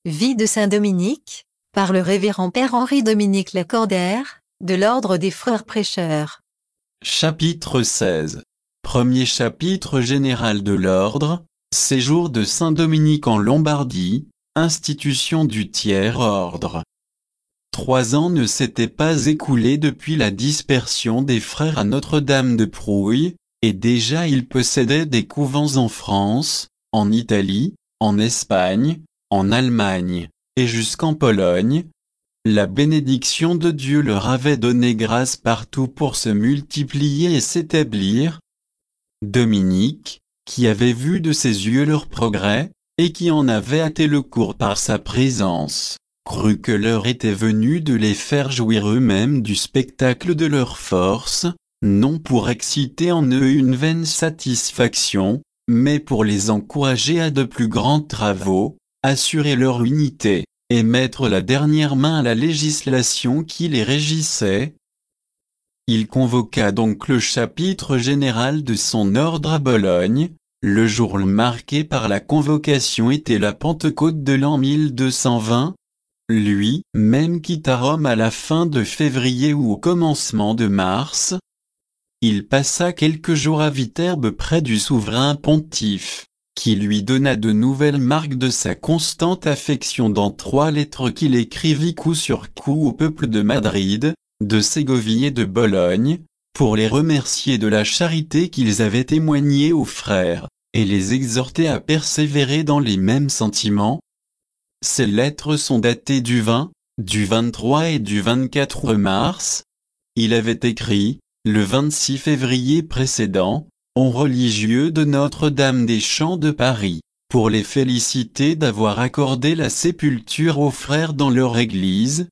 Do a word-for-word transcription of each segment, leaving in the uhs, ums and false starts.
Vie de saint Dominique, par le révérend Père Henri-Dominique Lacordaire, de l'Ordre des Frères Prêcheurs. Chapitre seize. Premier chapitre général de l'Ordre, séjour de saint Dominique en Lombardie, institution du tiers-ordre. Trois ans ne s'étaient pas écoulés depuis la dispersion des frères à Notre-Dame de Prouille, et déjà il possédait des couvents en France, en Italie, en Espagne, en Allemagne, et jusqu'en Pologne. La bénédiction de Dieu leur avait donné grâce partout pour se multiplier et s'établir. Dominique, qui avait vu de ses yeux leur progrès, et qui en avait hâté le cours par sa présence, crut que l'heure était venue de les faire jouir eux-mêmes du spectacle de leur force, non pour exciter en eux une vaine satisfaction, mais pour les encourager à de plus grands travaux, assurer leur unité, et mettre la dernière main à la législation qui les régissait. Il convoqua donc le chapitre général de son ordre à Bologne. Le jour marqué par la convocation était la Pentecôte de l'an mille deux cent vingt. Lui, même quitta Rome à la fin de février ou au commencement de mars. Il passa quelques jours à Viterbe près du souverain pontife, qui lui donna de nouvelles marques de sa constante affection dans trois lettres qu'il écrivit coup sur coup au peuple de Madrid, de Ségovie et de Bologne, pour les remercier de la charité qu'ils avaient témoignée aux frères, et les exhorter à persévérer dans les mêmes sentiments. Ces lettres sont datées du vingt, du vingt-trois et du vingt-quatre mars. Il avait écrit, le vingt-six février précédent, aux religieux de Notre-Dame des Champs de Paris, pour les féliciter d'avoir accordé la sépulture aux frères dans leur église.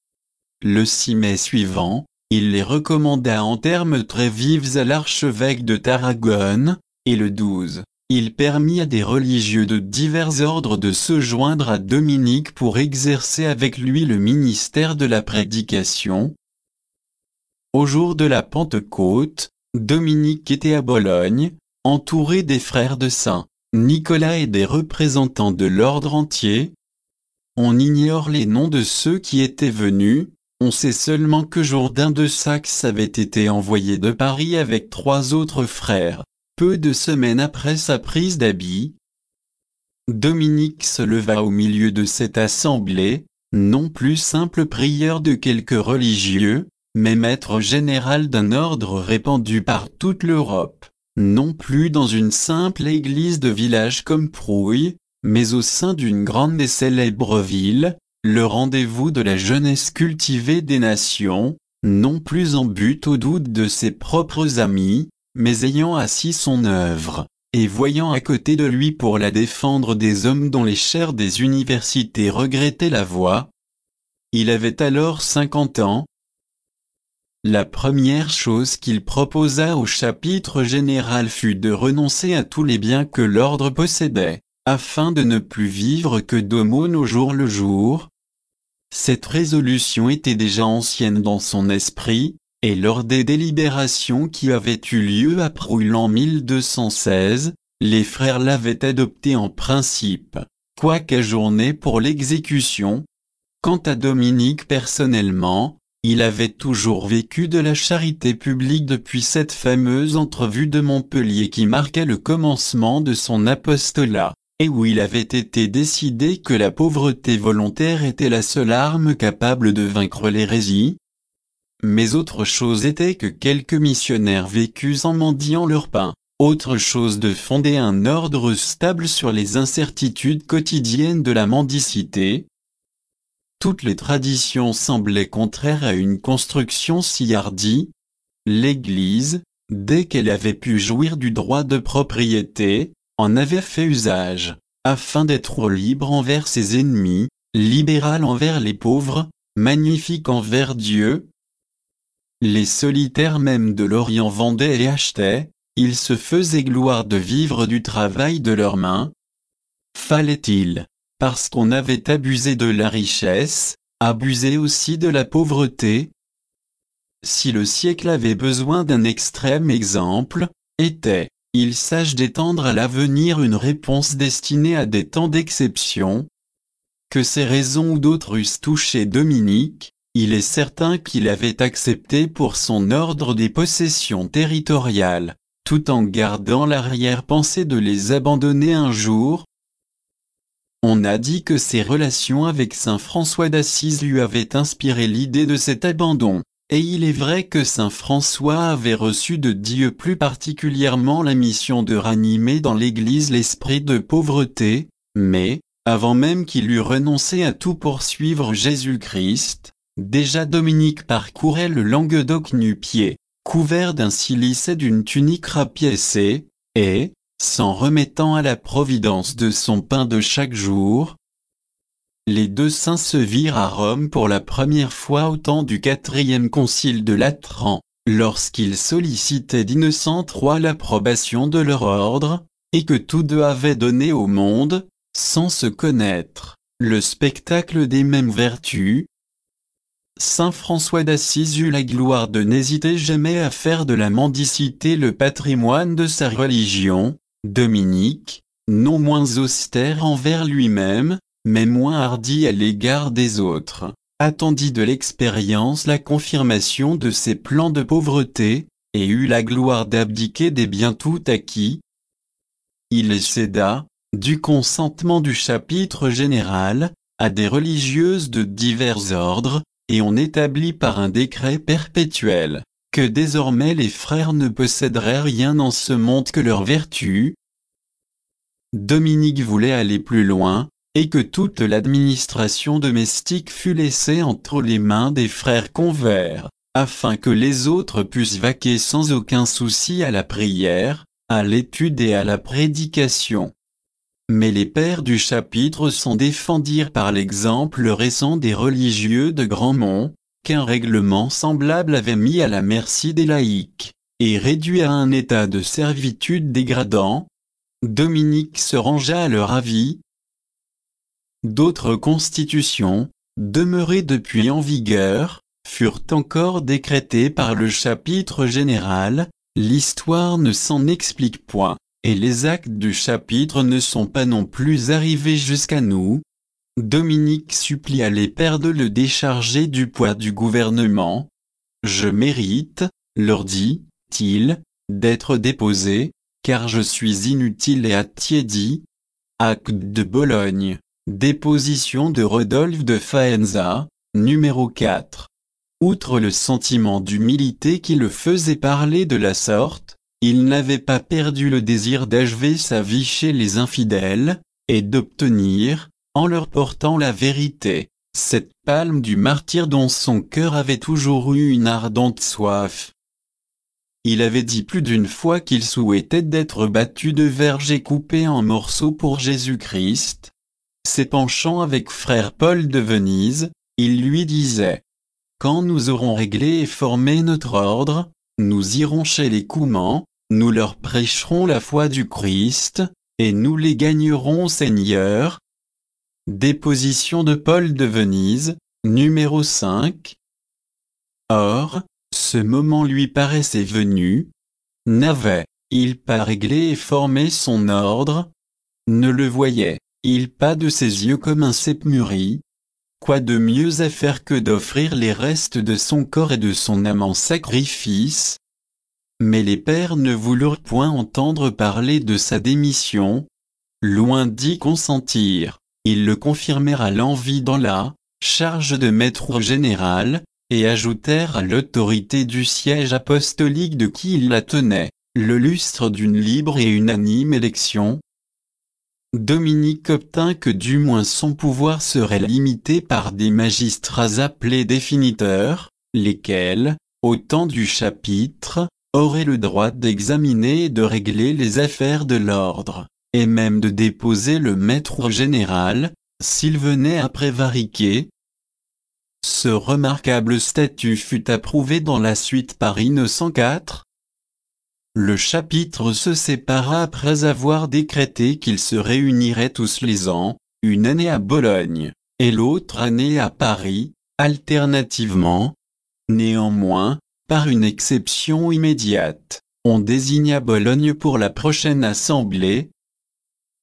Le six mai suivant, il les recommanda en termes très vifs à l'archevêque de Tarragone, et le douze, il permit à des religieux de divers ordres de se joindre à Dominique pour exercer avec lui le ministère de la prédication. Au jour de la Pentecôte, Dominique était à Bologne, entouré des frères de Saint Nicolas et des représentants de l'ordre entier. On ignore les noms de ceux qui étaient venus, on sait seulement que Jourdain de Saxe avait été envoyé de Paris avec trois autres frères, peu de semaines après sa prise d'habit. Dominique se leva au milieu de cette assemblée, non plus simple prieur de quelques religieux, mais maître général d'un ordre répandu par toute l'Europe, non plus dans une simple église de village comme Prouille, mais au sein d'une grande et célèbre ville, le rendez-vous de la jeunesse cultivée des nations, non plus en but au doute de ses propres amis, mais ayant assis son œuvre, et voyant à côté de lui pour la défendre des hommes dont les chaires des universités regrettaient la voix. Il avait alors cinquante ans. La première chose qu'il proposa au chapitre général fut de renoncer à tous les biens que l'ordre possédait, afin de ne plus vivre que d'aumônes au jour le jour. Cette résolution était déjà ancienne dans son esprit, et lors des délibérations qui avaient eu lieu à Prouille l'an mille deux cent seize, les frères l'avaient adoptée en principe, quoique ajournée pour l'exécution. Quant à Dominique personnellement, il avait toujours vécu de la charité publique depuis cette fameuse entrevue de Montpellier qui marquait le commencement de son apostolat, et où il avait été décidé que la pauvreté volontaire était la seule arme capable de vaincre l'hérésie. Mais autre chose était que quelques missionnaires vécus en mendiant leur pain, autre chose de fonder un ordre stable sur les incertitudes quotidiennes de la mendicité. Toutes les traditions semblaient contraires à une construction si hardie. L'Église, dès qu'elle avait pu jouir du droit de propriété, en avait fait usage, afin d'être libre envers ses ennemis, libérale envers les pauvres, magnifique envers Dieu. Les solitaires même de l'Orient vendaient et achetaient, ils se faisaient gloire de vivre du travail de leurs mains. Fallait-il, parce qu'on avait abusé de la richesse, abuser aussi de la pauvreté? Si le siècle avait besoin d'un extrême exemple, était-il sage d'étendre à l'avenir une réponse destinée à des temps d'exception? que ces raisons ou d'autres eussent touché Dominique, il est certain qu'il avait accepté pour son ordre des possessions territoriales, tout en gardant l'arrière-pensée de les abandonner un jour. On a dit que ses relations avec saint François d'Assise lui avaient inspiré l'idée de cet abandon, et il est vrai que saint François avait reçu de Dieu plus particulièrement la mission de ranimer dans l'Église l'esprit de pauvreté, mais, avant même qu'il eût renoncé à tout pour suivre Jésus-Christ, déjà Dominique parcourait le Languedoc nu-pieds, couvert d'un cilice et d'une tunique rapiécée, et, s'en remettant à la providence de son pain de chaque jour, les deux saints se virent à Rome pour la première fois au temps du quatrième concile de Latran, lorsqu'ils sollicitaient d'Innocent trois l'approbation de leur ordre, et que tous deux avaient donné au monde, sans se connaître, le spectacle des mêmes vertus. Saint François d'Assise eut la gloire de n'hésiter jamais à faire de la mendicité le patrimoine de sa religion. Dominique, non moins austère envers lui-même, mais moins hardi à l'égard des autres, attendit de l'expérience la confirmation de ses plans de pauvreté, et eut la gloire d'abdiquer des biens tout acquis. Il les céda, du consentement du chapitre général, à des religieuses de divers ordres, et on établit par un décret perpétuel, que désormais les frères ne posséderaient rien dans ce monde que leur vertu. Dominique voulait aller plus loin, et que toute l'administration domestique fût laissée entre les mains des frères convers, afin que les autres puissent vaquer sans aucun souci à la prière, à l'étude et à la prédication. Mais les pères du chapitre s'en défendirent par l'exemple récent des religieux de Grandmont, qu'un règlement semblable avait mis à la merci des laïcs, et réduit à un état de servitude dégradant. Dominique se rangea à leur avis. D'autres constitutions, demeurées depuis en vigueur, furent encore décrétées par le chapitre général. L'histoire ne s'en explique point, et les actes du chapitre ne sont pas non plus arrivés jusqu'à nous. Dominique supplia les pères de le décharger du poids du gouvernement. « Je mérite, leur dit-il, d'être déposé, car je suis inutile et attiédi. » Acte de Bologne, déposition de Rodolphe de Faenza, numéro quatre. Outre le sentiment d'humilité qui le faisait parler de la sorte, il n'avait pas perdu le désir d'achever sa vie chez les infidèles, et d'obtenir, en leur portant la vérité, cette palme du martyr dont son cœur avait toujours eu une ardente soif. Il avait dit plus d'une fois qu'il souhaitait d'être battu de verge et coupé en morceaux pour Jésus-Christ. S'épanchant avec frère Paul de Venise, il lui disait: « Quand nous aurons réglé et formé notre ordre, nous irons chez les Coumans, nous leur prêcherons la foi du Christ, et nous les gagnerons au Seigneur. » Déposition de Paul de Venise, numéro cinq. Or, ce moment lui paraissait venu. N'avait-il pas réglé et formé son ordre? Ne le voyait-il pas de ses yeux comme un cep mûri? Quoi de mieux à faire que d'offrir les restes de son corps et de son âme en sacrifice? Mais les pères ne voulurent point entendre parler de sa démission. Loin d'y consentir, ils le confirmèrent à l'envi dans la charge de maître général, et ajoutèrent à l'autorité du siège apostolique de qui il la tenait, le lustre d'une libre et unanime élection. Dominique obtint que du moins son pouvoir serait limité par des magistrats appelés définiteurs, lesquels, au temps du chapitre, auraient le droit d'examiner et de régler les affaires de l'ordre, et même de déposer le maître général, s'il venait à prévariquer. Ce remarquable statut fut approuvé dans la suite par Innocent quatre. Le chapitre se sépara après avoir décrété qu'ils se réuniraient tous les ans, une année à Bologne, et l'autre année à Paris, alternativement. Néanmoins, par une exception immédiate, on désigna Bologne pour la prochaine assemblée.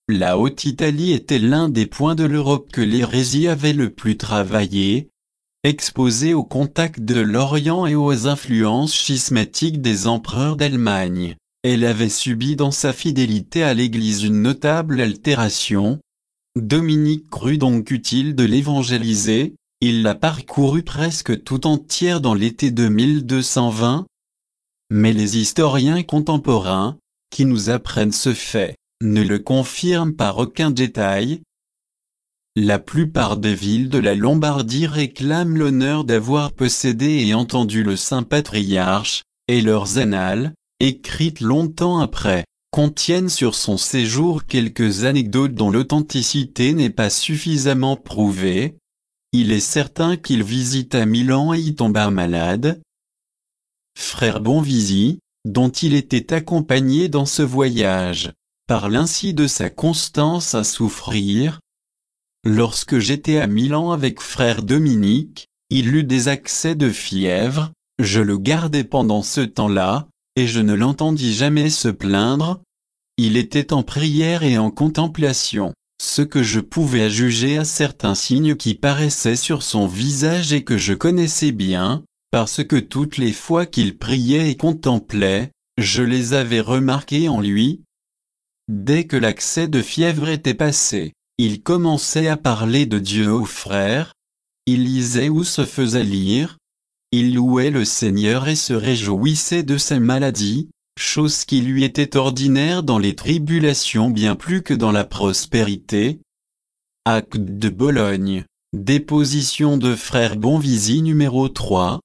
La Haute-Italie était l'un des points de l'Europe que l'hérésie avait le plus travaillé. Exposée au contact de l'Orient et aux influences schismatiques des empereurs d'Allemagne, elle avait subi dans sa fidélité à l'Église une notable altération. Dominique crut donc utile de l'évangéliser, il la parcourut presque tout entière dans l'été de mille deux cent vingt. Mais les historiens contemporains, qui nous apprennent ce fait, ne le confirment par aucun détail. La plupart des villes de la Lombardie réclament l'honneur d'avoir possédé et entendu le saint patriarche, et leurs annales, écrites longtemps après, contiennent sur son séjour quelques anecdotes dont l'authenticité n'est pas suffisamment prouvée. Il est certain qu'il visita Milan et y tomba malade. Frère Bonvisi, dont il était accompagné dans ce voyage, parle ainsi de sa constance à souffrir. Lorsque j'étais à Milan avec frère Dominique, il eut des accès de fièvre, je le gardai pendant ce temps-là, et je ne l'entendis jamais se plaindre. Il était en prière et en contemplation, ce que je pouvais juger à certains signes qui paraissaient sur son visage et que je connaissais bien, parce que toutes les fois qu'il priait et contemplait, je les avais remarqués en lui. Dès que l'accès de fièvre était passé, il commençait à parler de Dieu aux frères. Il lisait ou se faisait lire. Il louait le Seigneur et se réjouissait de sa maladie, chose qui lui était ordinaire dans les tribulations bien plus que dans la prospérité. Acte de Bologne, déposition de frère Bonvisi numéro trois.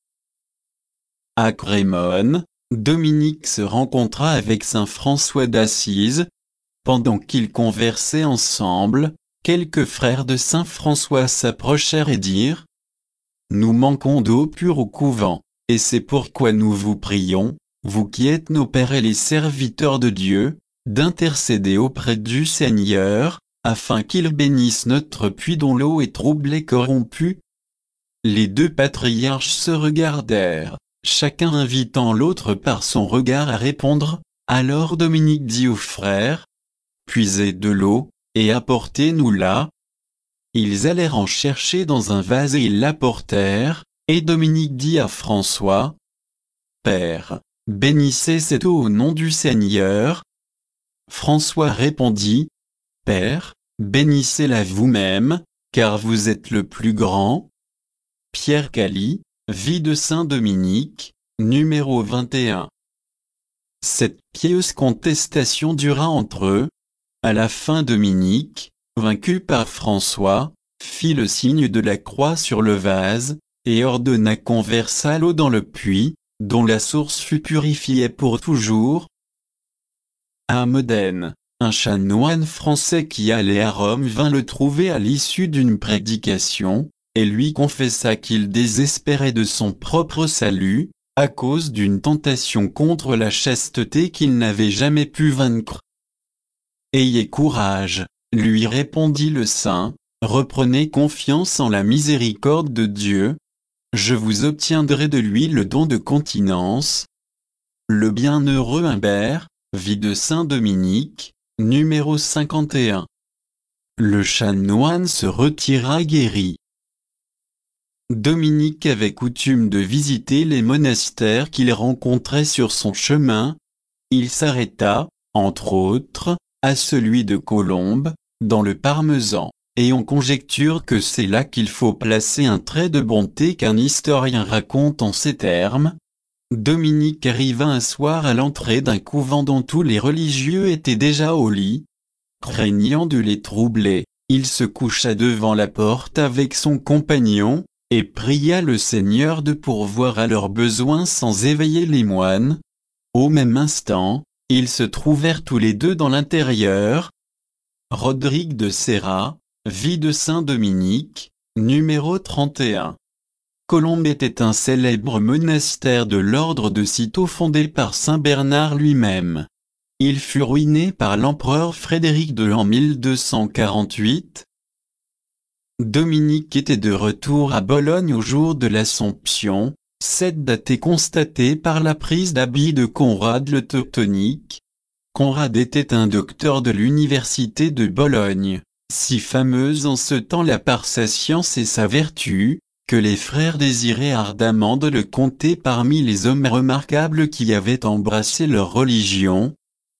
À Crémone, Dominique se rencontra avec saint François d'Assise. Pendant qu'ils conversaient ensemble, quelques frères de saint François s'approchèrent et dirent : « Nous manquons d'eau pure au couvent, et c'est pourquoi nous vous prions, vous qui êtes nos pères et les serviteurs de Dieu, d'intercéder auprès du Seigneur, afin qu'il bénisse notre puits dont l'eau est trouble et corrompue. » Les deux patriarches se regardèrent, chacun invitant l'autre par son regard à répondre. Alors Dominique dit aux frères : « Puisez de l'eau, et apportez-nous-la. » Ils allèrent en chercher dans un vase et ils l'apportèrent, et Dominique dit à François : « Père, bénissez cette eau au nom du Seigneur. » François répondit : « Père, bénissez-la vous-même, car vous êtes le plus grand. » Pierre Cali, Vie de saint Dominique, numéro vingt et un. Cette pieuse contestation dura entre eux. À la fin Dominique, vaincu par François, fit le signe de la croix sur le vase, et ordonna qu'on versât l'eau dans le puits, dont la source fut purifiée pour toujours. À Modène, un chanoine français qui allait à Rome vint le trouver à l'issue d'une prédication, et lui confessa qu'il désespérait de son propre salut, à cause d'une tentation contre la chasteté qu'il n'avait jamais pu vaincre. « Ayez courage, lui répondit le saint, reprenez confiance en la miséricorde de Dieu. Je vous obtiendrai de lui le don de continence. » Le bienheureux Humbert, Vie de saint Dominique, numéro cinquante et un. Le chanoine se retira guéri. Dominique avait coutume de visiter les monastères qu'il rencontrait sur son chemin. Il s'arrêta, entre autres, à celui de Colombes, dans le Parmesan, et on conjecture que c'est là qu'il faut placer un trait de bonté qu'un historien raconte en ces termes. Dominique arriva un soir à l'entrée d'un couvent dont tous les religieux étaient déjà au lit. Craignant de les troubler, il se coucha devant la porte avec son compagnon, et pria le Seigneur de pourvoir à leurs besoins sans éveiller les moines. Au même instant, ils se trouvèrent tous les deux dans l'intérieur. Rodrigue de Serra, Vie de saint Dominique, numéro trente et un. Colombes était un célèbre monastère de l'ordre de Cîteaux fondé par saint Bernard lui-même. Il fut ruiné par l'empereur Frédéric deux en mille deux cent quarante-huit. Dominique était de retour à Bologne au jour de l'Assomption. Cette date est constatée par la prise d'habit de Conrad le Teutonique. Conrad était un docteur de l'université de Bologne, si fameuse en ce temps-là par sa science et sa vertu, que les frères désiraient ardemment de le compter parmi les hommes remarquables qui avaient embrassé leur religion.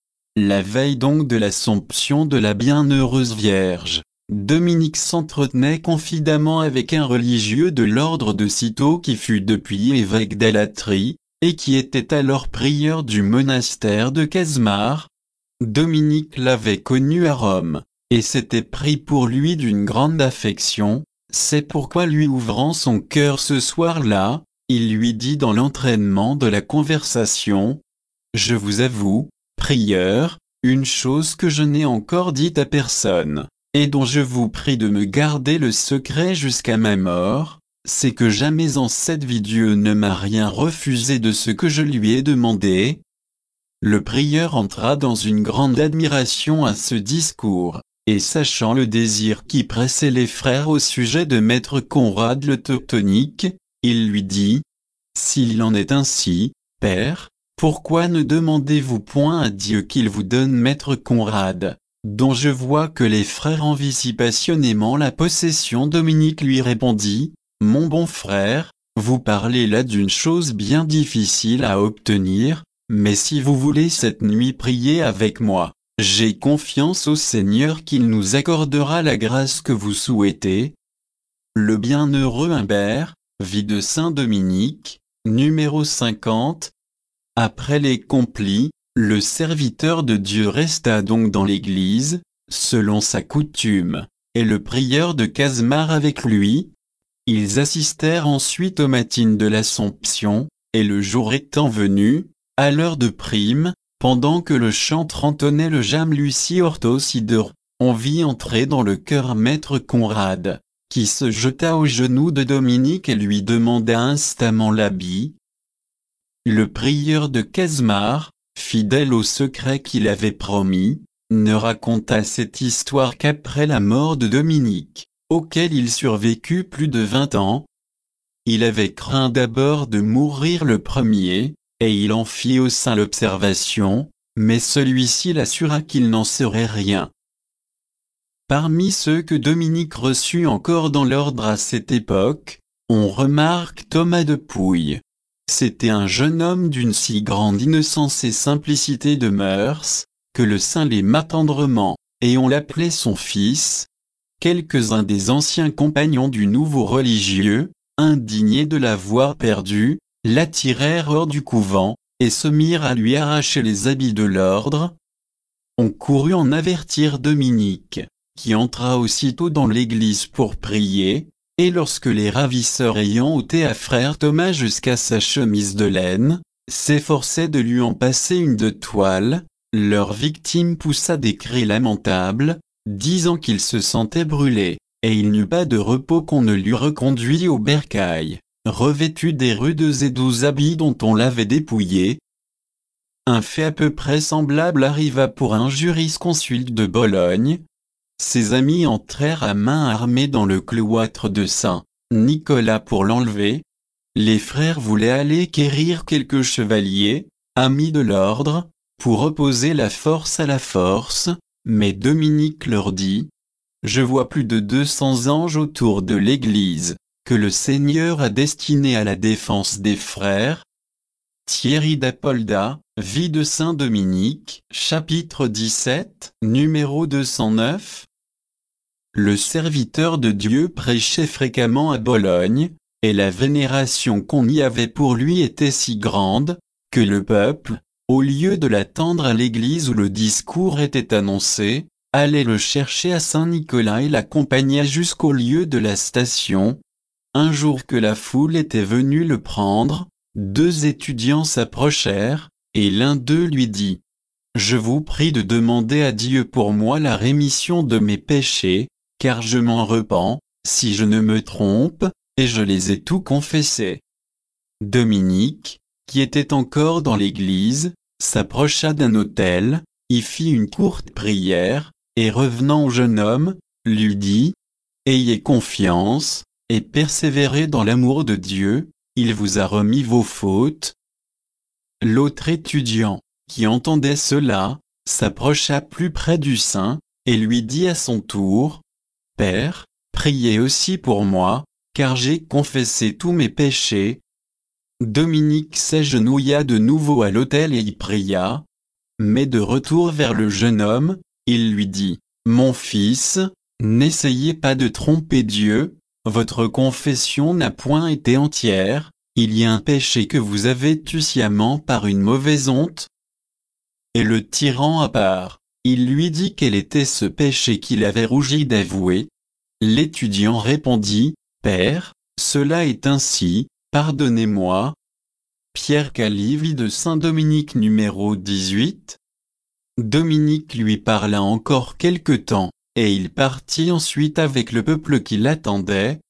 La veille donc de l'Assomption de la Bienheureuse Vierge, Dominique s'entretenait confidemment avec un religieux de l'ordre de Cîteaux qui fut depuis évêque d'Alatri, et qui était alors prieur du monastère de Casemar. Dominique l'avait connu à Rome, et s'était pris pour lui d'une grande affection. C'est pourquoi, lui ouvrant son cœur ce soir-là, il lui dit dans l'entraînement de la conversation: « Je vous avoue, prieur, une chose que je n'ai encore dite à personne, et dont je vous prie de me garder le secret jusqu'à ma mort, c'est que jamais en cette vie Dieu ne m'a rien refusé de ce que je lui ai demandé. » Le prieur entra dans une grande admiration à ce discours, et sachant le désir qui pressait les frères au sujet de maître Conrad le Teutonique, il lui dit: « S'il en est ainsi, Père, pourquoi ne demandez-vous point à Dieu qu'il vous donne maître Conrad, dont je vois que les frères envient si passionnément la possession ?» Dominique lui répondit: « Mon bon frère, vous parlez là d'une chose bien difficile à obtenir, mais si vous voulez cette nuit prier avec moi, j'ai confiance au Seigneur qu'il nous accordera la grâce que vous souhaitez. » Le bienheureux Humbert, Vie de saint Dominique, numéro cinquante. Après les complis, le serviteur de Dieu resta donc dans l'église, selon sa coutume, et le prieur de Casemar avec lui. Ils assistèrent ensuite aux matines de l'Assomption, et le jour étant venu, à l'heure de prime, pendant que le chantre entonnait le Jam Lucie Orthosidor, on vit entrer dans le chœur maître Conrad, qui se jeta aux genoux de Dominique et lui demanda instamment l'habit. Le prieur de Casemar, fidèle au secret qu'il avait promis, ne raconta cette histoire qu'après la mort de Dominique, auquel il survécut plus de vingt ans. Il avait craint d'abord de mourir le premier, et il en fit au saint l'observation, mais celui-ci l'assura qu'il n'en serait rien. Parmi ceux que Dominique reçut encore dans l'ordre à cette époque, on remarque Thomas de Pouille. C'était un jeune homme d'une si grande innocence et simplicité de mœurs, que le saint l'aima tendrement, et on l'appelait son fils. Quelques-uns des anciens compagnons du nouveau religieux, indignés de l'avoir perdu, l'attirèrent hors du couvent, et se mirent à lui arracher les habits de l'ordre. On courut en avertir Dominique, qui entra aussitôt dans l'église pour prier, et lorsque les ravisseurs ayant ôté à frère Thomas jusqu'à sa chemise de laine, s'efforçaient de lui en passer une de toile, leur victime poussa des cris lamentables, disant qu'il se sentait brûlé, et il n'eut pas de repos qu'on ne l'eût reconduit au bercail, revêtu des rudes et doux habits dont on l'avait dépouillé. Un fait à peu près semblable arriva pour un jurisconsulte de Bologne. Ses amis entrèrent à main armée dans le cloître de Saint-Nicolas pour l'enlever. Les frères voulaient aller quérir quelques chevaliers, amis de l'ordre, pour opposer la force à la force, mais Dominique leur dit: « Je vois plus de deux cents anges autour de l'église, que le Seigneur a destinés à la défense des frères. » Thierry d'Apolda, Vie de saint Dominique, chapitre dix-sept, numéro deux cent neuf. Le serviteur de Dieu prêchait fréquemment à Bologne, et la vénération qu'on y avait pour lui était si grande, que le peuple, au lieu de l'attendre à l'église où le discours était annoncé, allait le chercher à Saint-Nicolas et l'accompagna jusqu'au lieu de la station. Un jour que la foule était venue le prendre, deux étudiants s'approchèrent, et l'un d'eux lui dit: « Je vous prie de demander à Dieu pour moi la rémission de mes péchés, car je m'en repens, si je ne me trompe, et je les ai tous confessés. » Dominique, qui était encore dans l'église, s'approcha d'un autel, y fit une courte prière, et revenant au jeune homme, lui dit: « Ayez confiance, et persévérez dans l'amour de Dieu, il vous a remis vos fautes. » L'autre étudiant, qui entendait cela, s'approcha plus près du saint, et lui dit à son tour, « Père, priez aussi pour moi, car j'ai confessé tous mes péchés. » Dominique s'agenouilla de nouveau à l'autel et y pria, mais de retour vers le jeune homme, il lui dit, « Mon fils, n'essayez pas de tromper Dieu, votre confession n'a point été entière, il y a un péché que vous avez tu sciemment par une mauvaise honte. » Et le tirant à part, il lui dit quel était ce péché qu'il avait rougi d'avouer. L'étudiant répondit, « Père, cela est ainsi, pardonnez-moi. » Pierre Calivi de Saint-Dominique numéro dix-huit. Dominique lui parla encore quelque temps, et il partit ensuite avec le peuple qui l'attendait.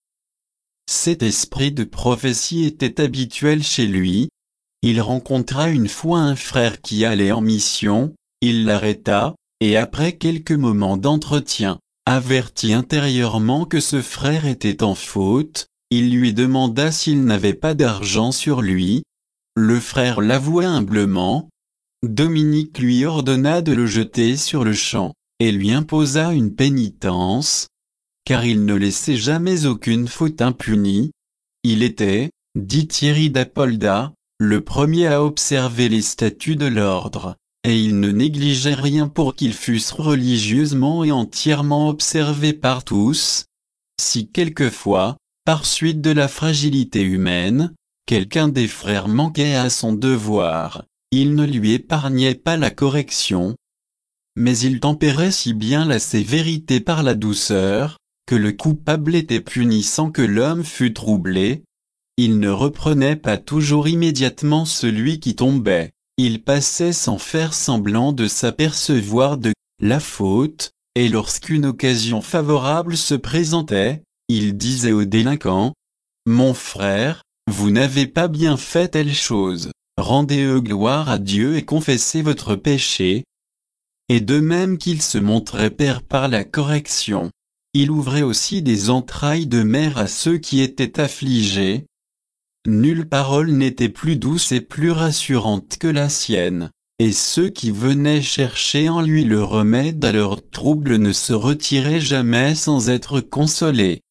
Cet esprit de prophétie était habituel chez lui. Il rencontra une fois un frère qui allait en mission, il l'arrêta, et après quelques moments d'entretien, averti intérieurement que ce frère était en faute, il lui demanda s'il n'avait pas d'argent sur lui. Le frère l'avoua humblement. Dominique lui ordonna de le jeter sur le champ, et lui imposa une pénitence, car il ne laissait jamais aucune faute impunie. Il était, dit Thierry d'Apolda, le premier à observer les statuts de l'ordre, et il ne négligeait rien pour qu'ils fussent religieusement et entièrement observés par tous. Si quelquefois, par suite de la fragilité humaine, quelqu'un des frères manquait à son devoir, il ne lui épargnait pas la correction. Mais il tempérait si bien la sévérité par la douceur, que le coupable était puni sans que l'homme fût troublé. Il ne reprenait pas toujours immédiatement celui qui tombait, il passait sans faire semblant de s'apercevoir de la faute, et lorsqu'une occasion favorable se présentait, il disait au délinquant, « Mon frère, vous n'avez pas bien fait telle chose, rendez-e gloire à Dieu et confessez votre péché. » Et de même qu'il se montrait père par la correction, il ouvrait aussi des entrailles de mère à ceux qui étaient affligés. Nulle parole n'était plus douce et plus rassurante que la sienne, et ceux qui venaient chercher en lui le remède à leurs troubles ne se retiraient jamais sans être consolés.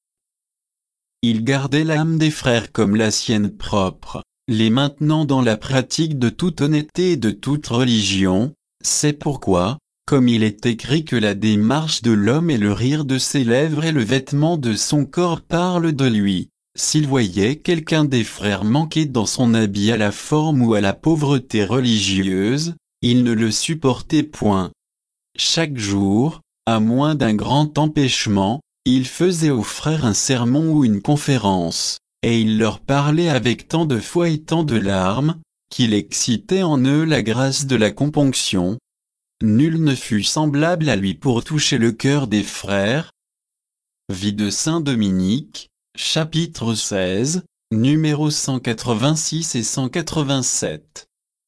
Il gardait l'âme des frères comme la sienne propre, les maintenant dans la pratique de toute honnêteté et de toute religion. C'est pourquoi, comme il est écrit que la démarche de l'homme et le rire de ses lèvres et le vêtement de son corps parlent de lui, s'il voyait quelqu'un des frères manquer dans son habit à la forme ou à la pauvreté religieuse, il ne le supportait point. Chaque jour, à moins d'un grand empêchement, il faisait aux frères un sermon ou une conférence, et il leur parlait avec tant de foi et tant de larmes, qu'il excitait en eux la grâce de la componction. Nul ne fut semblable à lui pour toucher le cœur des frères. Vie de Saint Dominique, chapitre seize, numéros cent quatre-vingt-six et cent quatre-vingt-sept.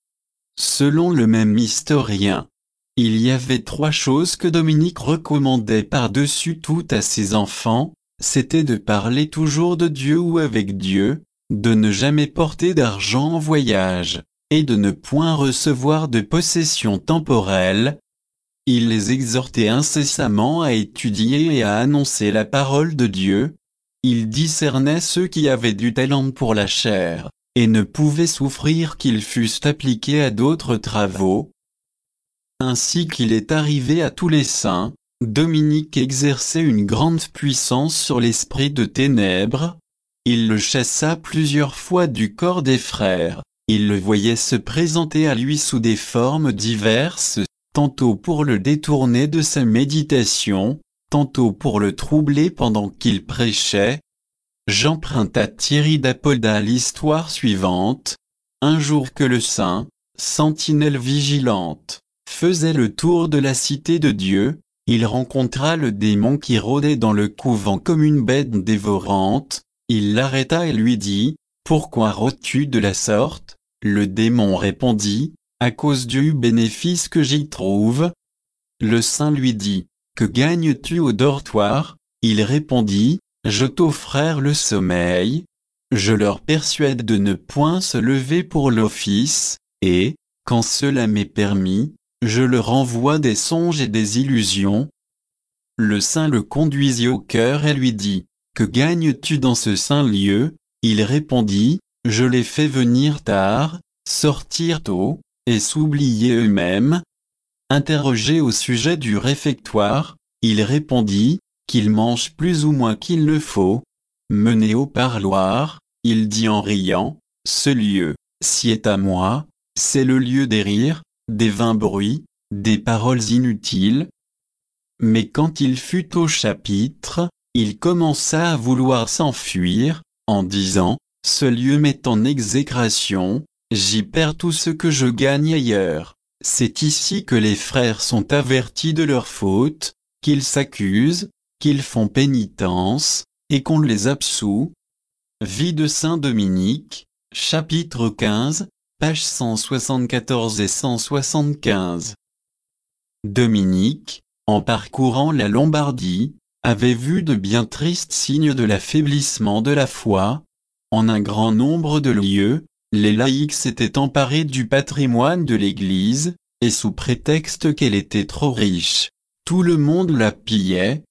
Selon le même historien, il y avait trois choses que Dominique recommandait par-dessus tout à ses enfants, c'était de parler toujours de Dieu ou avec Dieu, de ne jamais porter d'argent en voyage, et de ne point recevoir de possessions temporelles. Il les exhortait incessamment à étudier et à annoncer la parole de Dieu. Il discernait ceux qui avaient du talent pour la chair, et ne pouvait souffrir qu'ils fussent appliqués à d'autres travaux. Ainsi qu'il est arrivé à tous les saints, Dominique exerçait une grande puissance sur l'esprit de ténèbres. Il le chassa plusieurs fois du corps des frères, il le voyait se présenter à lui sous des formes diverses, tantôt pour le détourner de sa méditation, tantôt pour le troubler pendant qu'il prêchait. J'emprunte à Thierry d'Apolda l'histoire suivante. Un jour que le saint, sentinelle vigilante, faisait le tour de la cité de Dieu, il rencontra le démon qui rôdait dans le couvent comme une bête dévorante. Il l'arrêta et lui dit, « Pourquoi rôdes-tu de la sorte ?» Le démon répondit, « À cause du bénéfice que j'y trouve. » Le saint lui dit, « Que gagnes-tu au dortoir ?» Il répondit, « Je t'offre le sommeil. Je leur persuade de ne point se lever pour l'office, et, quand cela m'est permis, je le renvoie des songes et des illusions. Le saint le conduisit au cœur et lui dit, « Que gagnes-tu dans ce saint lieu ?» Il répondit, « Je les fais venir tard, sortir tôt, et s'oublier eux-mêmes. » Interrogé au sujet du réfectoire, il répondit, qu'il mange plus ou moins qu'il ne faut. Mené au parloir, il dit en riant, « Ce lieu, si est à moi, c'est le lieu des rires, des vains bruits, des paroles inutiles. » Mais quand il fut au chapitre, il commença à vouloir s'enfuir, en disant, « Ce lieu m'est en exécration, j'y perds tout ce que je gagne ailleurs. C'est ici que les frères sont avertis de leurs fautes, qu'ils s'accusent, qu'ils font pénitence, et qu'on les absout. » Vie de saint Dominique, chapitre quinze, pages cent soixante-quatorze et cent soixante-quinze. Dominique, en parcourant la Lombardie, avait vu de bien tristes signes de l'affaiblissement de la foi. En un grand nombre de lieux, les laïcs s'étaient emparés du patrimoine de l'Église, et sous prétexte qu'elle était trop riche, tout le monde la pillait.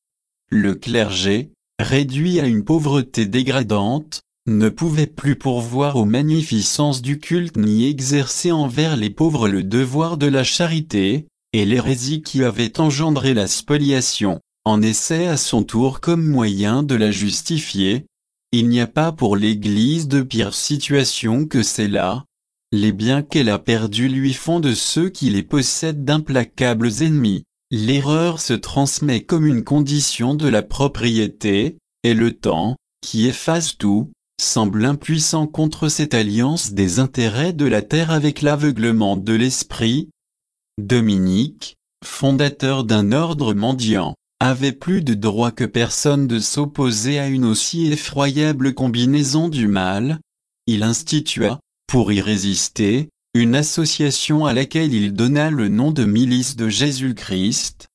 Le clergé, réduit à une pauvreté dégradante, ne pouvait plus pourvoir aux magnificences du culte ni exercer envers les pauvres le devoir de la charité, et l'hérésie qui avait engendré la spoliation en essaie à son tour comme moyen de la justifier. Il n'y a pas pour l'Église de pire situation que celle-là. Les biens qu'elle a perdus lui font de ceux qui les possèdent d'implacables ennemis. L'erreur se transmet comme une condition de la propriété, et le temps, qui efface tout, semble impuissant contre cette alliance des intérêts de la terre avec l'aveuglement de l'esprit. Dominique, fondateur d'un ordre mendiant, avait plus de droit que personne de s'opposer à une aussi effroyable combinaison du mal. Il institua, pour y résister, une association à laquelle il donna le nom de Milice de Jésus-Christ.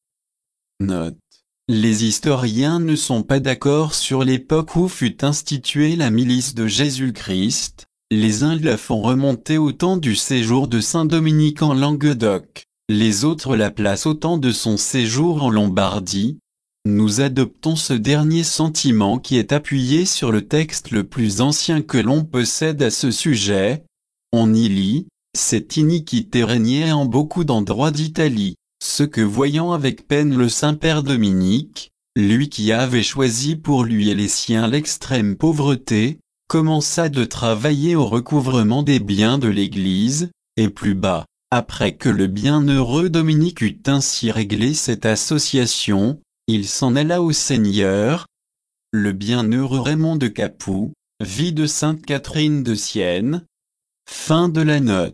Note. Les historiens ne sont pas d'accord sur l'époque où fut instituée la Milice de Jésus-Christ. Les uns la font remonter au temps du séjour de saint Dominique en Languedoc. Les autres la placent au temps de son séjour en Lombardie. Nous adoptons ce dernier sentiment qui est appuyé sur le texte le plus ancien que l'on possède à ce sujet. On y lit, « Cette iniquité régnait en beaucoup d'endroits d'Italie, ce que voyant avec peine le Saint-Père Dominique, lui qui avait choisi pour lui et les siens l'extrême pauvreté, commença de travailler au recouvrement des biens de l'Église, et plus bas. Après que le bienheureux Dominique eut ainsi réglé cette association, il s'en alla au Seigneur. Le bienheureux Raymond de Capoue, vie de sainte Catherine de Sienne. Fin de la note.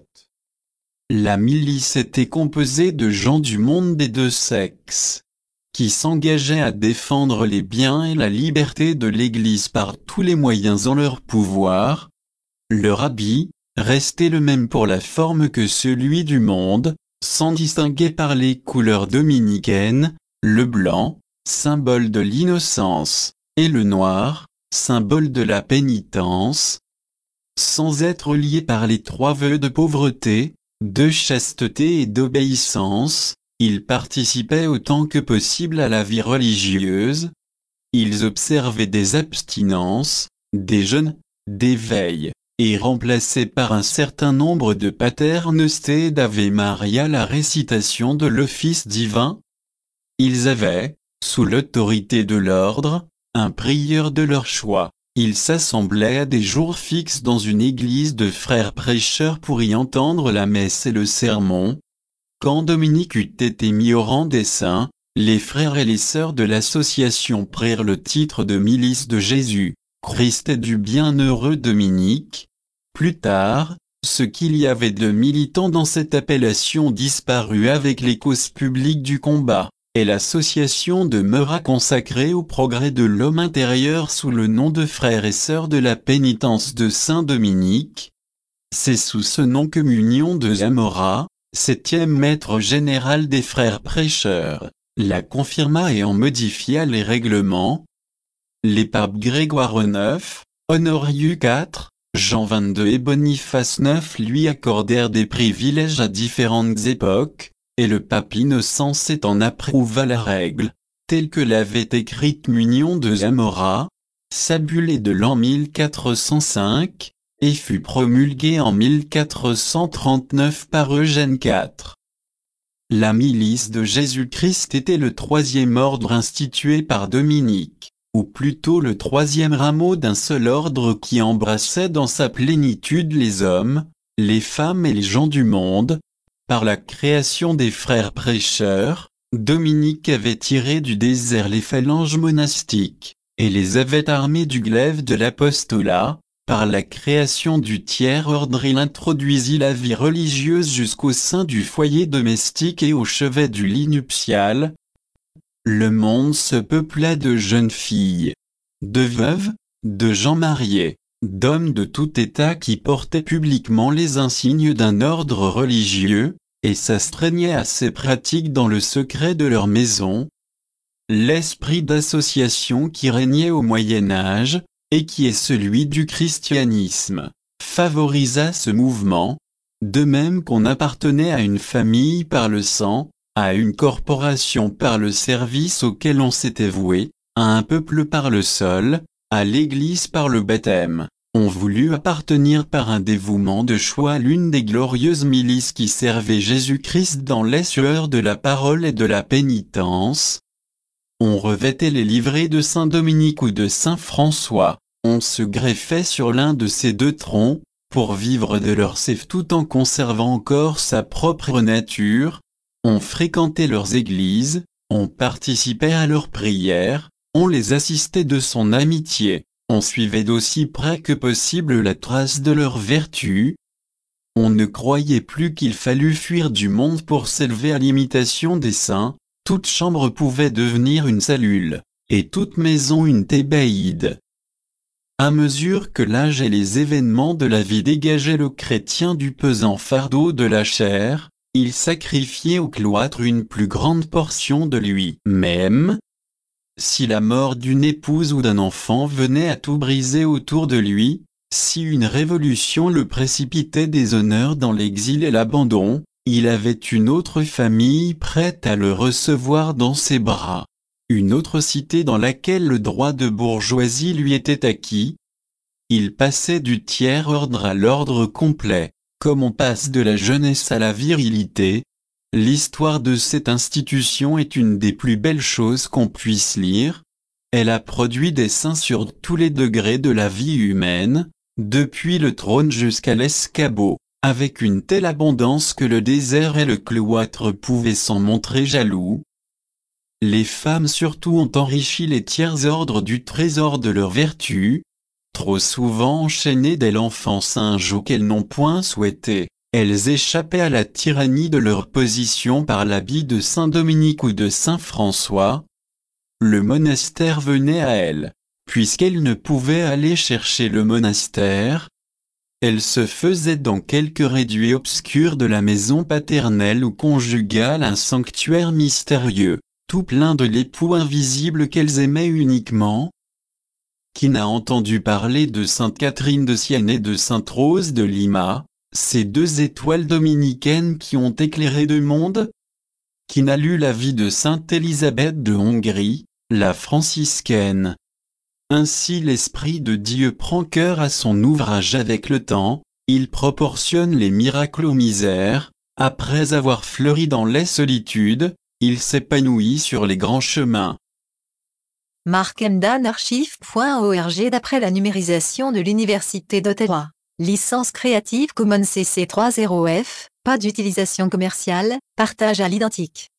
La milice était composée de gens du monde des deux sexes, qui s'engageaient à défendre les biens et la liberté de l'Église par tous les moyens en leur pouvoir. Leur habit restait le même pour la forme que celui du monde, sans distinguer par les couleurs dominicaines, le blanc, symbole de l'innocence, et le noir, symbole de la pénitence. Sans être liés par les trois vœux de pauvreté, de chasteté et d'obéissance, ils participaient autant que possible à la vie religieuse. Ils observaient des abstinences, des jeûnes, des veilles, et remplaçaient par un certain nombre de paternosters d'Ave Maria la récitation de l'office divin. Ils avaient, sous l'autorité de l'ordre, un prieur de leur choix. Ils s'assemblaient à des jours fixes dans une église de frères prêcheurs pour y entendre la messe et le sermon. Quand Dominique eut été mis au rang des saints, les frères et les sœurs de l'association prirent le titre de Milice de Jésus, Christ et du bienheureux Dominique. Plus tard, ce qu'il y avait de militant dans cette appellation disparut avec les causes publiques du combat, et l'association demeura consacrée au progrès de l'homme intérieur sous le nom de frères et sœurs de la pénitence de Saint Dominique. C'est sous ce nom que Munion de Zamora, septième maître général des frères prêcheurs, la confirma et en modifia les règlements. Les papes Grégoire neuf, Honorius quatre, Jean vingt-deux et Boniface neuf lui accordèrent des privilèges à différentes époques, et le pape Innocent sept en approuva la règle, telle que l'avait écrite Munion de Zamora, sabulée de l'an mille quatre cent cinq, et fut promulguée en mille quatre cent trente-neuf par Eugène quatre. La milice de Jésus-Christ était le troisième ordre institué par Dominique, ou plutôt le troisième rameau d'un seul ordre qui embrassait dans sa plénitude les hommes, les femmes et les gens du monde. Par la création des frères prêcheurs, Dominique avait tiré du désert les phalanges monastiques, et les avait armés du glaive de l'apostolat. Par la création du tiers-ordre, il introduisit la vie religieuse jusqu'au sein du foyer domestique et au chevet du lit nuptial. Le monde se peupla de jeunes filles, de veuves, de gens mariés, d'hommes de tout état qui portaient publiquement les insignes d'un ordre religieux, et s'astreignaient à ces pratiques dans le secret de leur maison. L'esprit d'association qui régnait au Moyen-Âge, et qui est celui du christianisme, favorisa ce mouvement, de même qu'on appartenait à une famille par le sang, à une corporation par le service auquel on s'était voué, à un peuple par le sol, à l'Église par le baptême. On voulut appartenir par un dévouement de choix à l'une des glorieuses milices qui servaient Jésus-Christ dans les sueurs de la parole et de la pénitence. On revêtait les livrées de Saint Dominique ou de Saint François, on se greffait sur l'un de ces deux troncs, pour vivre de leur sève tout en conservant encore sa propre nature. On fréquentait leurs églises, on participait à leurs prières, on les assistait de son amitié, on suivait d'aussi près que possible la trace de leurs vertus. On ne croyait plus qu'il fallût fuir du monde pour s'élever à l'imitation des saints. Toute chambre pouvait devenir une cellule, et toute maison une thébaïde. À mesure que l'âge et les événements de la vie dégageaient le chrétien du pesant fardeau de la chair, il sacrifiait au cloître une plus grande portion de lui-même. Si la mort d'une épouse ou d'un enfant venait à tout briser autour de lui, si une révolution le précipitait des honneurs dans l'exil et l'abandon, il avait une autre famille prête à le recevoir dans ses bras, une autre cité dans laquelle le droit de bourgeoisie lui était acquis. Il passait du tiers-ordre à l'ordre complet, comme on passe de la jeunesse à la virilité. L'histoire de cette institution est une des plus belles choses qu'on puisse lire. Elle a produit des saints sur tous les degrés de la vie humaine, depuis le trône jusqu'à l'escabeau, avec une telle abondance que le désert et le cloître pouvaient s'en montrer jaloux. Les femmes surtout ont enrichi les tiers ordres du trésor de leur vertu, trop souvent enchaînées dès l'enfance à un joug qu'elles n'ont point souhaité. Elles échappaient à la tyrannie de leur position par l'habit de Saint Dominique ou de Saint François. Le monastère venait à elles, puisqu'elles ne pouvaient aller chercher le monastère. Elles se faisaient dans quelque réduit obscur de la maison paternelle ou conjugale un sanctuaire mystérieux, tout plein de l'époux invisible qu'elles aimaient uniquement. Qui n'a entendu parler de Sainte Catherine de Sienne et de Sainte Rose de Lima, ces deux étoiles dominicaines qui ont éclairé le monde? Qui n'a lu la vie de Sainte Élisabeth de Hongrie, la franciscaine? Ainsi l'Esprit de Dieu prend cœur à son ouvrage avec le temps, il proportionne les miracles aux misères, après avoir fleuri dans les solitudes, il s'épanouit sur les grands chemins. Mark Emdan archive point org. D'après la numérisation de l'Université d'Ottawa. Licence Creative Commons C C trois point zéro F, pas d'utilisation commerciale, partage à l'identique.